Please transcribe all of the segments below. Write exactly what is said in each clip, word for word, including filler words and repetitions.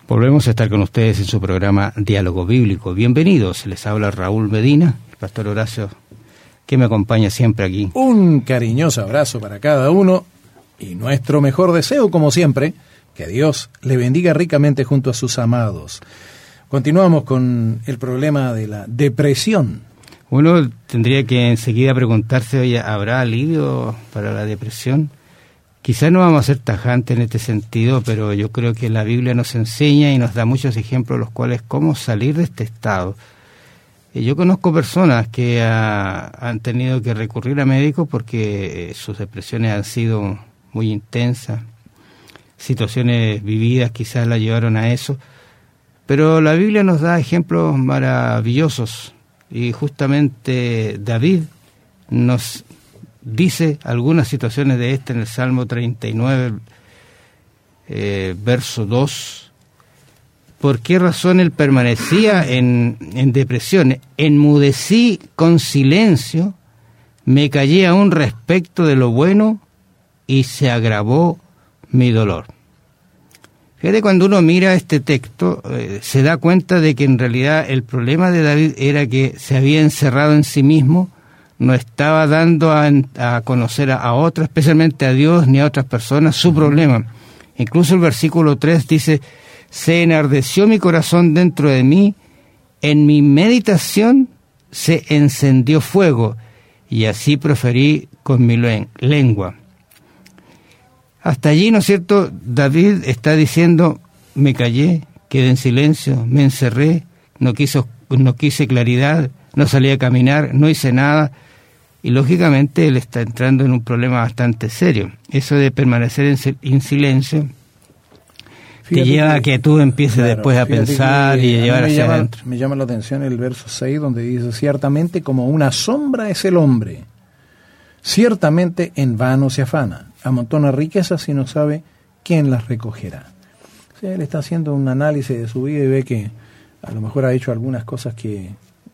Volvemos a estar con ustedes en su programa Diálogo Bíblico. Bienvenidos, les habla Raúl Medina, el pastor Horacio, que me acompaña siempre aquí. Un cariñoso abrazo para cada uno y nuestro mejor deseo, como siempre, que Dios le bendiga ricamente junto a sus amados. Continuamos con el problema de la depresión. Uno tendría que enseguida preguntarse, oye, ¿habrá alivio para la depresión? Quizás no vamos a ser tajantes en este sentido, pero yo creo que la Biblia nos enseña y nos da muchos ejemplos los cuales cómo salir de este estado. Yo conozco personas que ha, han tenido que recurrir a médicos porque sus depresiones han sido muy intensas, situaciones vividas quizás la llevaron a eso, pero la Biblia nos da ejemplos maravillosos y justamente David nos dice algunas situaciones de esta en el Salmo treinta y nueve, eh, verso dos. ¿Por qué razón él permanecía en, en depresión? Enmudecí con silencio, me callé aún respecto de lo bueno y se agravó mi dolor. Fíjate, cuando uno mira este texto, eh, se da cuenta de que en realidad el problema de David era que se había encerrado en sí mismo, no estaba dando a, a conocer a, a otros, especialmente a Dios ni a otras personas, su problema. Incluso el versículo tres dice, se enardeció mi corazón dentro de mí, en mi meditación se encendió fuego, y así proferí con mi lengua. Hasta allí, ¿no es cierto?, David está diciendo, me callé, quedé en silencio, me encerré, no, quiso, no quise claridad, no salí a caminar, no hice nada. Y lógicamente él está entrando en un problema bastante serio. Eso de permanecer en, en silencio te lleva a que tú empieces claro, después a pensar y a llevar hacia llama, adentro. Me llama la atención el verso seis, donde dice, ciertamente como una sombra es el hombre, ciertamente en vano se afana, amontona riquezas y no sabe quién las recogerá. O sea, él está haciendo un análisis de su vida y ve que a lo mejor ha hecho algunas cosas que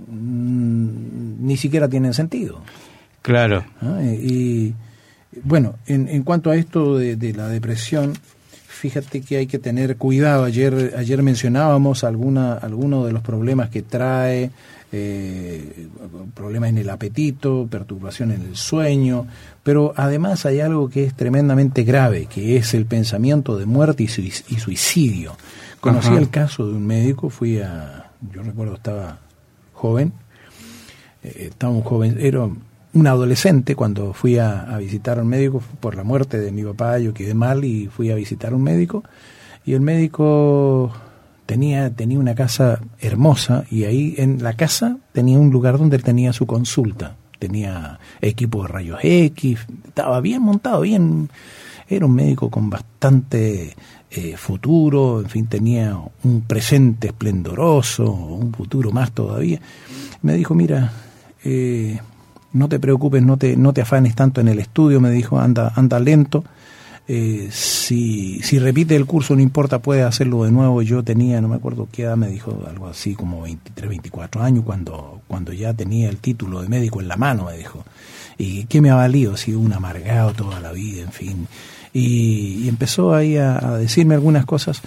mmm, ni siquiera tienen sentido. Claro. ¿Ah? Y, y bueno, en, en cuanto a esto de, de la depresión, fíjate que hay que tener cuidado. Ayer ayer mencionábamos alguna algunos de los problemas que trae, eh, problemas en el apetito, perturbación en el sueño, pero además hay algo que es tremendamente grave, que es el pensamiento de muerte y, suic- y suicidio. Conocí Ajá. el caso de un médico, fui a, yo recuerdo estaba joven, eh, estaba un joven, era un adolescente cuando fui a, a visitar a un médico por la muerte de mi papá. Yo quedé mal y fui a visitar a un médico, y el médico tenía tenía una casa hermosa, y ahí en la casa tenía un lugar donde él tenía su consulta, tenía equipo de rayos X, estaba bien montado, bien, era un médico con bastante eh, futuro, en fin, tenía un presente esplendoroso, un futuro más todavía. Me dijo, mira, eh, no te preocupes, no te no te afanes tanto en el estudio, me dijo, anda anda lento, eh, si si repite el curso no importa, puedes hacerlo de nuevo. Yo tenía, no me acuerdo qué edad, me dijo, algo así como veintitrés, veinticuatro años, cuando cuando ya tenía el título de médico en la mano, me dijo. ¿Y qué me ha valido? He sido un amargado toda la vida, en fin. Y, y empezó ahí a, a decirme algunas cosas,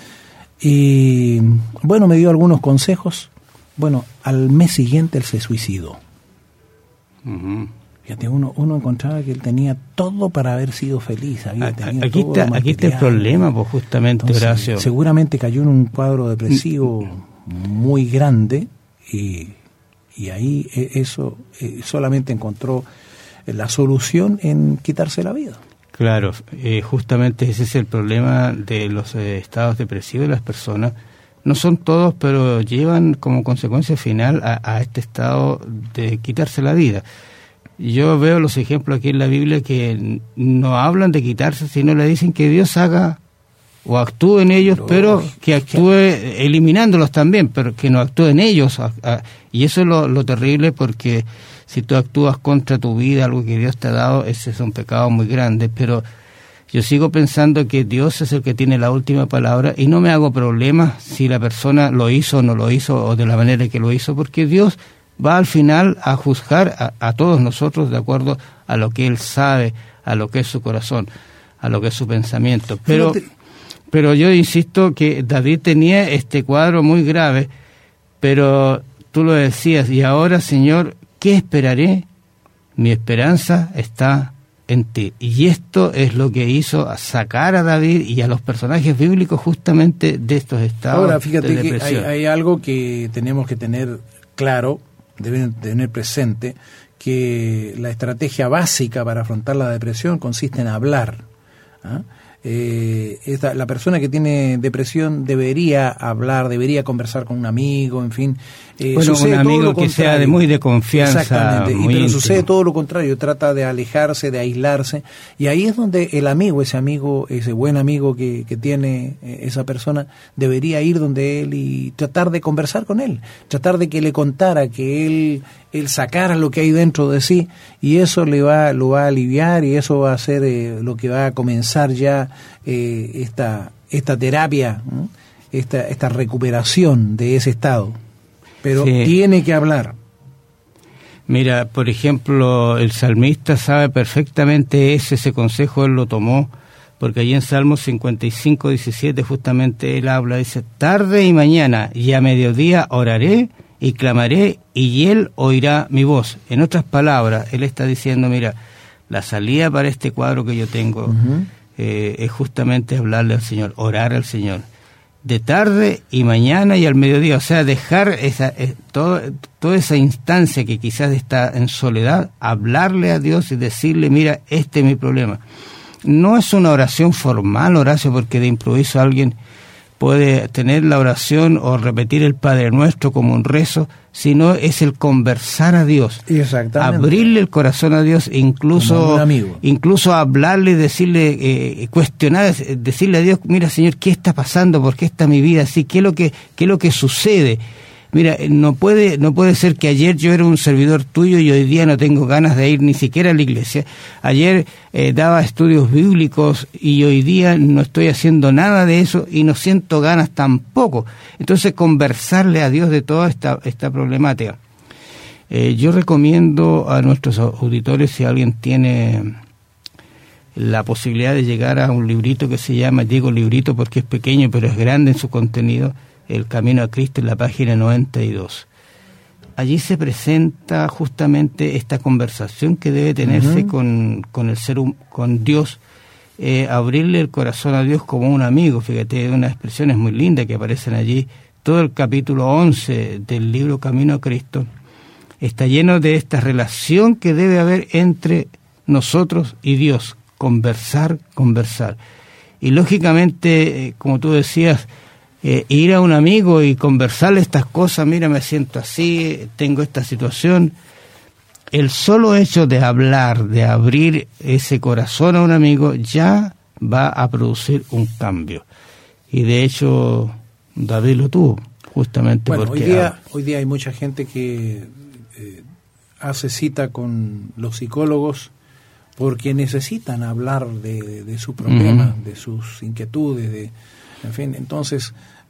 y bueno, me dio algunos consejos. Bueno, al mes siguiente él se suicidó. Uh-huh. Fíjate, uno, uno encontraba que él tenía todo para haber sido feliz. Había tenido aquí, todo está, aquí está el problema, pues justamente, Entonces, Horacio. Seguramente cayó en un cuadro depresivo muy grande, y, y ahí eso eh, solamente encontró la solución en quitarse la vida. Claro, eh, justamente ese es el problema de los eh, estados depresivos de las personas. No son todos, pero llevan como consecuencia final a, a este estado de quitarse la vida. Yo veo los ejemplos aquí en la Biblia que no hablan de quitarse, sino le dicen que Dios haga o actúe en ellos, pero, pero que actúe eliminándolos también, pero que no actúe en ellos. A, a, y eso es lo, lo terrible, porque si tú actúas contra tu vida, algo que Dios te ha dado, ese es un pecado muy grande. Pero yo sigo pensando que Dios es el que tiene la última palabra, y no me hago problemas si la persona lo hizo o no lo hizo, o de la manera que lo hizo, porque Dios va al final a juzgar a, a todos nosotros de acuerdo a lo que Él sabe, a lo que es su corazón, a lo que es su pensamiento. Pero, pero yo insisto que David tenía este cuadro muy grave, pero tú lo decías, y ahora, Señor, ¿qué esperaré? Mi esperanza está en ti. Y esto es lo que hizo sacar a David y a los personajes bíblicos justamente de estos estados. Ahora, fíjate de que hay, hay algo que tenemos que tener claro, deben tener presente, que la estrategia básica para afrontar la depresión consiste en hablar. ¿Ah? Eh, esta, la persona que tiene depresión debería hablar, debería conversar con un amigo, en fin. Eh, bueno, un amigo que sea de muy de confianza. Exactamente, muy y, pero íntimo. Sucede todo lo contrario, trata de alejarse, de aislarse, y ahí es donde el amigo, ese amigo, ese buen amigo que, que tiene eh, esa persona, debería ir donde él y tratar de conversar con él, tratar de que le contara, que él, él sacara lo que hay dentro de sí, y eso le va, lo va a aliviar, y eso va a ser eh, lo que va a comenzar ya eh, esta, esta terapia, ¿no? esta, esta recuperación de ese estado. Pero sí. Tiene que hablar. Mira, por ejemplo, el salmista sabe perfectamente ese, ese consejo, él lo tomó, porque allí en Salmos cincuenta y cinco, diecisiete justamente él habla, dice, tarde y mañana y a mediodía oraré y clamaré y él oirá mi voz. En otras palabras, él está diciendo, mira, la salida para este cuadro que yo tengo uh-huh. eh, es justamente hablarle al Señor, orar al Señor. De tarde y mañana y al mediodía, o sea, dejar esa eh, todo, toda esa instancia que quizás está en soledad, hablarle a Dios y decirle, mira, este es mi problema. No es una oración formal, Horacio, porque de improviso alguien puede tener la oración o repetir el Padre Nuestro como un rezo, sino es el conversar a Dios, abrirle el corazón a Dios, incluso incluso hablarle, decirle, eh, cuestionar, decirle a Dios, mira Señor, ¿qué está pasando? ¿Por qué está mi vida así? ¿Qué es lo que qué es lo que sucede? Mira, no puede no puede ser que ayer yo era un servidor tuyo y hoy día no tengo ganas de ir ni siquiera a la iglesia. Ayer eh, daba estudios bíblicos y hoy día no estoy haciendo nada de eso y no siento ganas tampoco. Entonces, conversarle a Dios de toda esta, esta problemática. Eh, yo recomiendo a nuestros auditores, si alguien tiene la posibilidad de llegar a un librito que se llama, digo librito porque es pequeño pero es grande en su contenido, El Camino a Cristo, en la página noventa y dos. Allí se presenta justamente esta conversación que debe tenerse uh-huh. con, con el ser con Dios, eh, abrirle el corazón a Dios como un amigo. Fíjate, unas expresiones muy lindas que aparecen allí. Todo el capítulo once del libro Camino a Cristo está lleno de esta relación que debe haber entre nosotros y Dios. Conversar, conversar. Y lógicamente, eh, como tú decías, Eh, ir a un amigo y conversarle estas cosas, mira, me siento así, tengo esta situación. El solo hecho de hablar, de abrir ese corazón a un amigo, ya va a producir un cambio. Y de hecho, David lo tuvo, justamente bueno, porque... Hoy día, hoy día hay mucha gente que eh, hace cita con los psicólogos porque necesitan hablar de, de su problema, uh-huh. de sus inquietudes, de... En fin, entonces,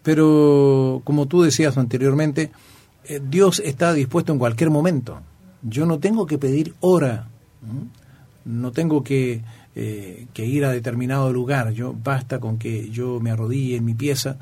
pero como tú decías anteriormente, eh, Dios está dispuesto en cualquier momento. Yo no tengo que pedir hora, ¿no? No tengo que, eh, que ir a determinado lugar. Yo basta con que yo me arrodille en mi pieza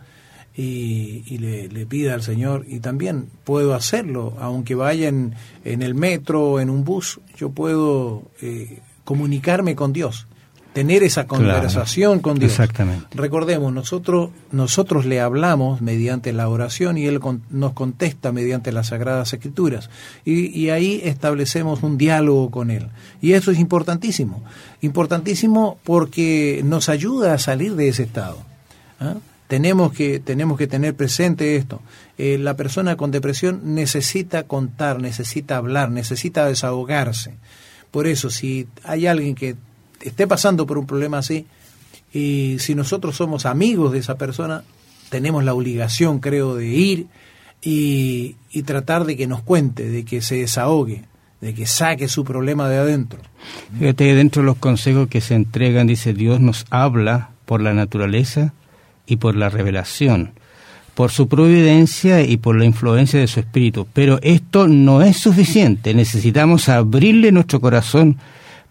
y, y le, le pida al Señor, y también puedo hacerlo, aunque vaya en, en el metro o en un bus, yo puedo eh, comunicarme con Dios. Tener esa conversación claro, con Dios. Exactamente. Recordemos, nosotros nosotros le hablamos mediante la oración y Él con, nos contesta mediante las Sagradas Escrituras. Y, y ahí establecemos un diálogo con Él. Y eso es importantísimo. Importantísimo porque nos ayuda a salir de ese estado. ¿Ah? Tenemos que, tenemos que tener presente esto. Eh, la persona con depresión necesita contar, necesita hablar, necesita desahogarse. Por eso, si hay alguien que esté pasando por un problema así, y si nosotros somos amigos de esa persona, tenemos la obligación, creo, de ir y, y tratar de que nos cuente, de que se desahogue, de que saque su problema de adentro. Fíjate que dentro de los consejos que se entregan, dice, Dios nos habla por la naturaleza y por la revelación, por su providencia y por la influencia de su espíritu. Pero esto no es suficiente, necesitamos abrirle nuestro corazón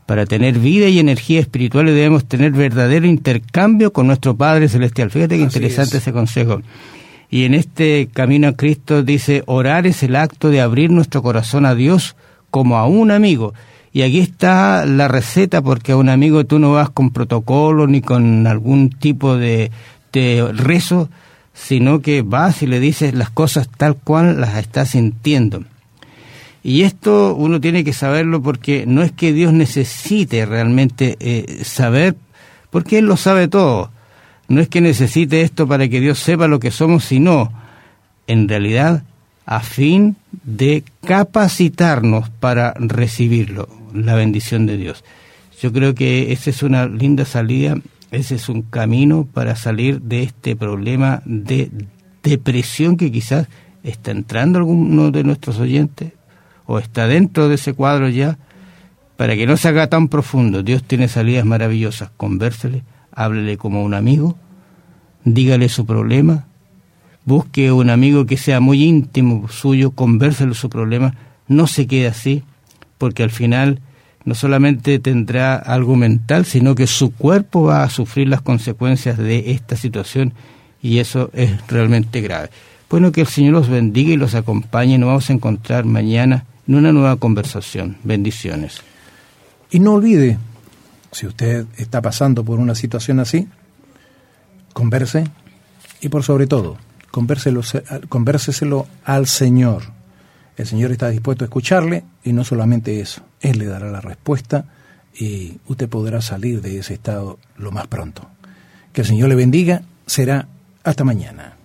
Para tener vida y energía espiritual debemos tener verdadero intercambio con nuestro Padre Celestial. Fíjate qué Así interesante es. Ese consejo. Y en este camino a Cristo dice, orar es el acto de abrir nuestro corazón a Dios como a un amigo. Y aquí está la receta, porque a un amigo tú no vas con protocolo ni con algún tipo de, de rezo, sino que vas y le dices las cosas tal cual las estás sintiendo. Y esto uno tiene que saberlo, porque no es que Dios necesite realmente eh, saber, porque Él lo sabe todo. No es que necesite esto para que Dios sepa lo que somos, sino, en realidad, a fin de capacitarnos para recibirlo, la bendición de Dios. Yo creo que esa es una linda salida, ese es un camino para salir de este problema de depresión que quizás está entrando alguno de nuestros oyentes, o está dentro de ese cuadro ya, para que no se haga tan profundo. Dios tiene salidas maravillosas. Convérsele, háblele como un amigo, dígale su problema, busque un amigo que sea muy íntimo suyo, convérsele su problema, no se quede así, porque al final no solamente tendrá algo mental, sino que su cuerpo va a sufrir las consecuencias de esta situación, y eso es realmente grave. Bueno, que el Señor los bendiga y los acompañe. Nos vamos a encontrar mañana en una nueva conversación. Bendiciones. Y no olvide, si usted está pasando por una situación así, converse, y por sobre todo, convérselo, convérseselo al Señor. El Señor está dispuesto a escucharle, y no solamente eso, Él le dará la respuesta y usted podrá salir de ese estado lo más pronto. Que el Señor le bendiga. Será hasta mañana.